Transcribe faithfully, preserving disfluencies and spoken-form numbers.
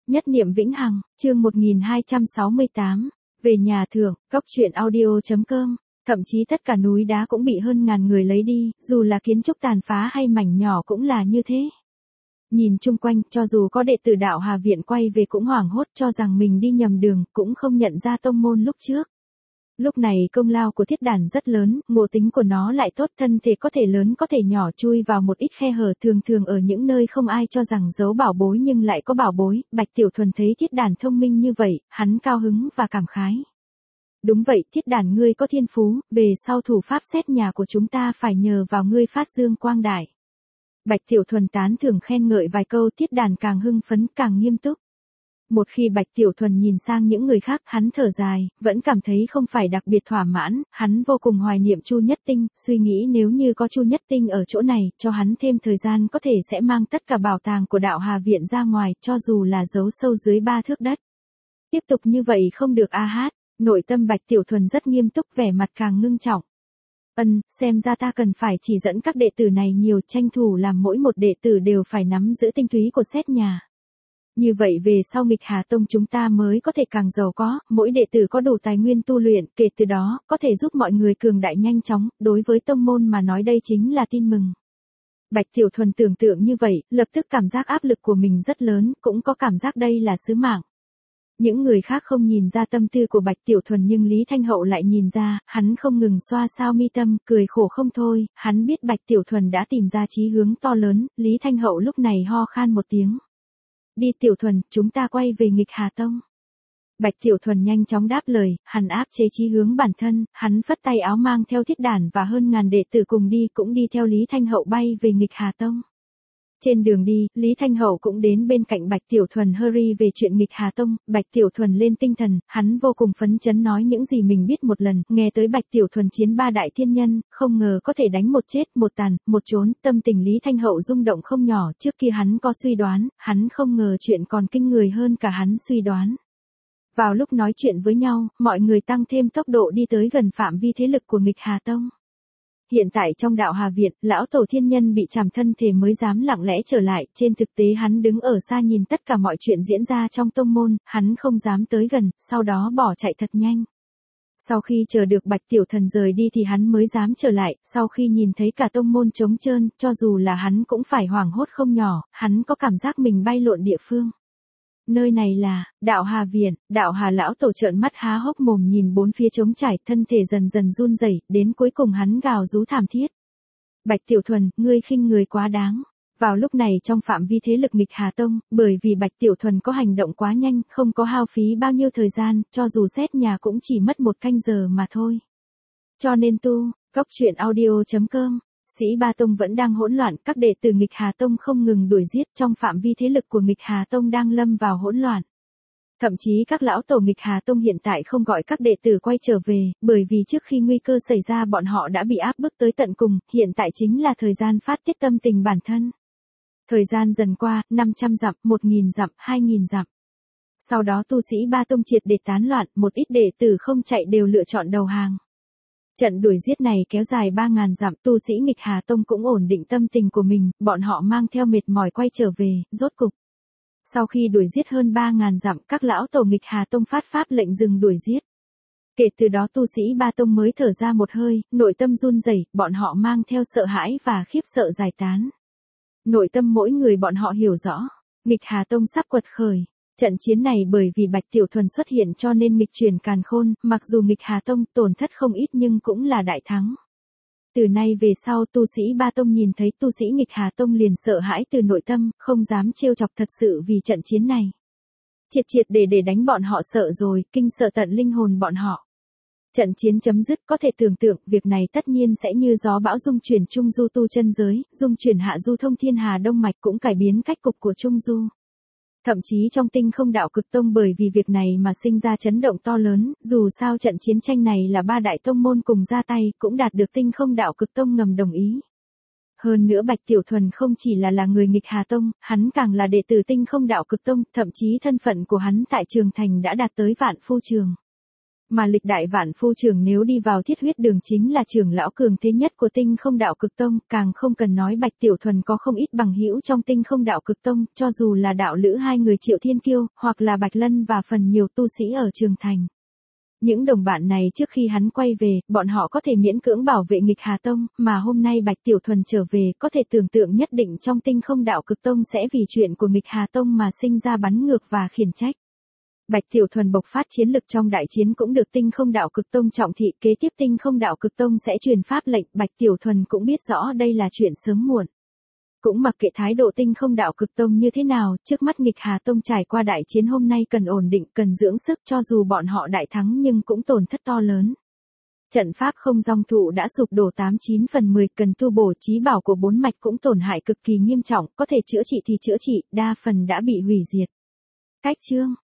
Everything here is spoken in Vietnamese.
Nhất niệm vĩnh hằng, chương một nghìn hai trăm sáu mươi tám, về nhà thưởng, cốc truyện audio chấm com. Thậm chí tất cả núi đá cũng bị hơn ngàn người lấy đi, dù là kiến trúc tàn phá hay mảnh nhỏ cũng là như thế. Nhìn chung quanh, cho dù có đệ tử đạo Hà Viện quay về cũng hoảng hốt cho rằng mình đi nhầm đường, cũng không nhận ra tông môn lúc trước. Lúc này công lao của thiết đàn rất lớn, ngộ tính của nó lại tốt, thân thể có thể lớn có thể nhỏ, chui vào một ít khe hở, thường thường ở những nơi không ai cho rằng giấu bảo bối nhưng lại có bảo bối. Bạch Tiểu Thuần thấy thiết đàn thông minh như vậy, hắn cao hứng và cảm khái. Đúng vậy, thiết đàn ngươi có thiên phú, về sau thủ pháp xét nhà của chúng ta phải nhờ vào ngươi phát dương quang đại. Bạch Tiểu Thuần tán thưởng khen ngợi vài câu, thiết đàn càng hưng phấn càng nghiêm túc. Một khi Bạch Tiểu Thuần nhìn sang những người khác, hắn thở dài, vẫn cảm thấy không phải đặc biệt thỏa mãn, hắn vô cùng hoài niệm Chu Nhất Tinh, suy nghĩ nếu như có Chu Nhất Tinh ở chỗ này, cho hắn thêm thời gian có thể sẽ mang tất cả bảo tàng của đạo Hà Viện ra ngoài, cho dù là giấu sâu dưới ba thước đất. Tiếp tục như vậy không được a hát, nội tâm Bạch Tiểu Thuần rất nghiêm túc, vẻ mặt càng ngưng trọng. Ân, xem ra ta cần phải chỉ dẫn các đệ tử này nhiều, tranh thủ làm mỗi một đệ tử đều phải nắm giữ tinh túy của xét nhà. Như vậy về sau Nghịch Hà Tông chúng ta mới có thể càng giàu có, mỗi đệ tử có đủ tài nguyên tu luyện, kể từ đó, có thể giúp mọi người cường đại nhanh chóng, đối với tông môn mà nói đây chính là tin mừng. Bạch Tiểu Thuần tưởng tượng như vậy, lập tức cảm giác áp lực của mình rất lớn, cũng có cảm giác đây là sứ mạng. Những người khác không nhìn ra tâm tư của Bạch Tiểu Thuần nhưng Lý Thanh Hậu lại nhìn ra, hắn không ngừng xoa xao mi tâm, cười khổ không thôi, hắn biết Bạch Tiểu Thuần đã tìm ra chí hướng to lớn, Lý Thanh Hậu lúc này ho khan một tiếng. Đi Tiểu Thuần, chúng ta quay về Nghịch Hà Tông. Bạch Tiểu Thuần nhanh chóng đáp lời, hắn áp chế chí hướng bản thân, hắn phất tay áo mang theo thiết đàn và hơn ngàn đệ tử cùng đi, cũng đi theo Lý Thanh Hậu bay về Nghịch Hà Tông. Trên đường đi, Lý Thanh Hậu cũng đến bên cạnh Bạch Tiểu Thuần hurry về chuyện Nghịch Hà Tông. Bạch Tiểu Thuần lên tinh thần, hắn vô cùng phấn chấn nói những gì mình biết một lần, nghe tới Bạch Tiểu Thuần chiến ba đại thiên nhân, không ngờ có thể đánh một chết, một tàn, một trốn, tâm tình Lý Thanh Hậu rung động không nhỏ, trước kia hắn có suy đoán, hắn không ngờ chuyện còn kinh người hơn cả hắn suy đoán. Vào lúc nói chuyện với nhau, mọi người tăng thêm tốc độ đi tới gần phạm vi thế lực của Nghịch Hà Tông. Hiện tại trong đạo Hà Viện, lão tổ thiên nhân bị trảm thân thể mới dám lặng lẽ trở lại, trên thực tế hắn đứng ở xa nhìn tất cả mọi chuyện diễn ra trong tông môn, hắn không dám tới gần, sau đó bỏ chạy thật nhanh. Sau khi chờ được Bạch Tiểu Thuần rời đi thì hắn mới dám trở lại, sau khi nhìn thấy cả tông môn trống trơn, cho dù là hắn cũng phải hoảng hốt không nhỏ, hắn có cảm giác mình bay lộn địa phương. Nơi này là, đạo Hà Viện, đạo Hà lão tổ trợn mắt há hốc mồm nhìn bốn phía trống trải, thân thể dần dần run rẩy, đến cuối cùng hắn gào rú thảm thiết. Bạch Tiểu Thuần, ngươi khinh người quá đáng. Vào lúc này trong phạm vi thế lực Nghịch Hà Tông, bởi vì Bạch Tiểu Thuần có hành động quá nhanh, không có hao phí bao nhiêu thời gian, cho dù xét nhà cũng chỉ mất một canh giờ mà thôi. Cho nên tu, cốc truyện audio chấm com. Sĩ Ba Tông vẫn đang hỗn loạn, các đệ tử Nghịch Hà Tông không ngừng đuổi giết, trong phạm vi thế lực của Nghịch Hà Tông đang lâm vào hỗn loạn. Thậm chí các lão tổ Nghịch Hà Tông hiện tại không gọi các đệ tử quay trở về, bởi vì trước khi nguy cơ xảy ra bọn họ đã bị áp bức tới tận cùng, hiện tại chính là thời gian phát tiết tâm tình bản thân. Thời gian dần qua, năm trăm dặm, một nghìn dặm, hai nghìn dặm. Sau đó tu sĩ Ba Tông triệt để tán loạn, một ít đệ tử không chạy đều lựa chọn đầu hàng. Trận đuổi giết này kéo dài ba ngàn dặm, tu sĩ Nghịch Hà Tông cũng ổn định tâm tình của mình, bọn họ mang theo mệt mỏi quay trở về, rốt cục. Sau khi đuổi giết hơn ba ngàn dặm, các lão tổ Nghịch Hà Tông phát pháp lệnh dừng đuổi giết. Kể từ đó tu sĩ Ba Tông mới thở ra một hơi, nội tâm run rẩy, bọn họ mang theo sợ hãi và khiếp sợ giải tán. Nội tâm mỗi người bọn họ hiểu rõ, Nghịch Hà Tông sắp quật khởi. Trận chiến này bởi vì Bạch Tiểu Thuần xuất hiện cho nên nghịch chuyển càn khôn, mặc dù Nghịch Hà Tông tổn thất không ít nhưng cũng là đại thắng. Từ nay về sau tu sĩ Ba Tông nhìn thấy tu sĩ Nghịch Hà Tông liền sợ hãi từ nội tâm, không dám trêu chọc thật sự vì trận chiến này. Triệt triệt để để đánh bọn họ sợ rồi, kinh sợ tận linh hồn bọn họ. Trận chiến chấm dứt, có thể tưởng tượng, việc này tất nhiên sẽ như gió bão dung chuyển trung du tu chân giới, dung chuyển hạ du thông thiên hà đông mạch, cũng cải biến cách cục của trung du. Thậm chí trong tinh không đạo cực tông bởi vì việc này mà sinh ra chấn động to lớn, dù sao trận chiến tranh này là ba đại tông môn cùng ra tay, cũng đạt được tinh không đạo cực tông ngầm đồng ý. Hơn nữa Bạch Tiểu Thuần không chỉ là là người Nghịch Hà Tông, hắn càng là đệ tử tinh không đạo cực tông, thậm chí thân phận của hắn tại trường thành đã đạt tới vạn phu trường. Mà lịch đại vạn phu trưởng nếu đi vào thiết huyết đường chính là trưởng lão cường thế nhất của tinh không đạo cực tông, càng không cần nói Bạch Tiểu Thuần có không ít bằng hữu trong tinh không đạo cực tông, cho dù là đạo lữ hai người Triệu Thiên Kiêu, hoặc là Bạch Lân và phần nhiều tu sĩ ở Trường Thành. Những đồng bạn này trước khi hắn quay về, bọn họ có thể miễn cưỡng bảo vệ nghịch Hà Tông, mà hôm nay Bạch Tiểu Thuần trở về, có thể tưởng tượng nhất định trong tinh không đạo cực tông sẽ vì chuyện của nghịch Hà Tông mà sinh ra bắn ngược và khiển trách. Bạch Tiểu Thuần bộc phát chiến lực trong đại chiến cũng được tinh không đạo cực tông trọng thị, kế tiếp tinh không đạo cực tông sẽ truyền pháp lệnh, Bạch Tiểu Thuần cũng biết rõ đây là chuyện sớm muộn. Cũng mặc kệ thái độ tinh không đạo cực tông như thế nào, trước mắt nghịch Hà Tông trải qua đại chiến hôm nay cần ổn định, cần dưỡng sức, cho dù bọn họ đại thắng nhưng cũng tổn thất to lớn. Trận pháp không dòng thụ đã sụp đổ tám chín phần mười, cần tu bổ, trí bảo của bốn mạch cũng tổn hại cực kỳ nghiêm trọng, có thể chữa trị thì chữa trị, đa phần đã bị hủy diệt. Cách chương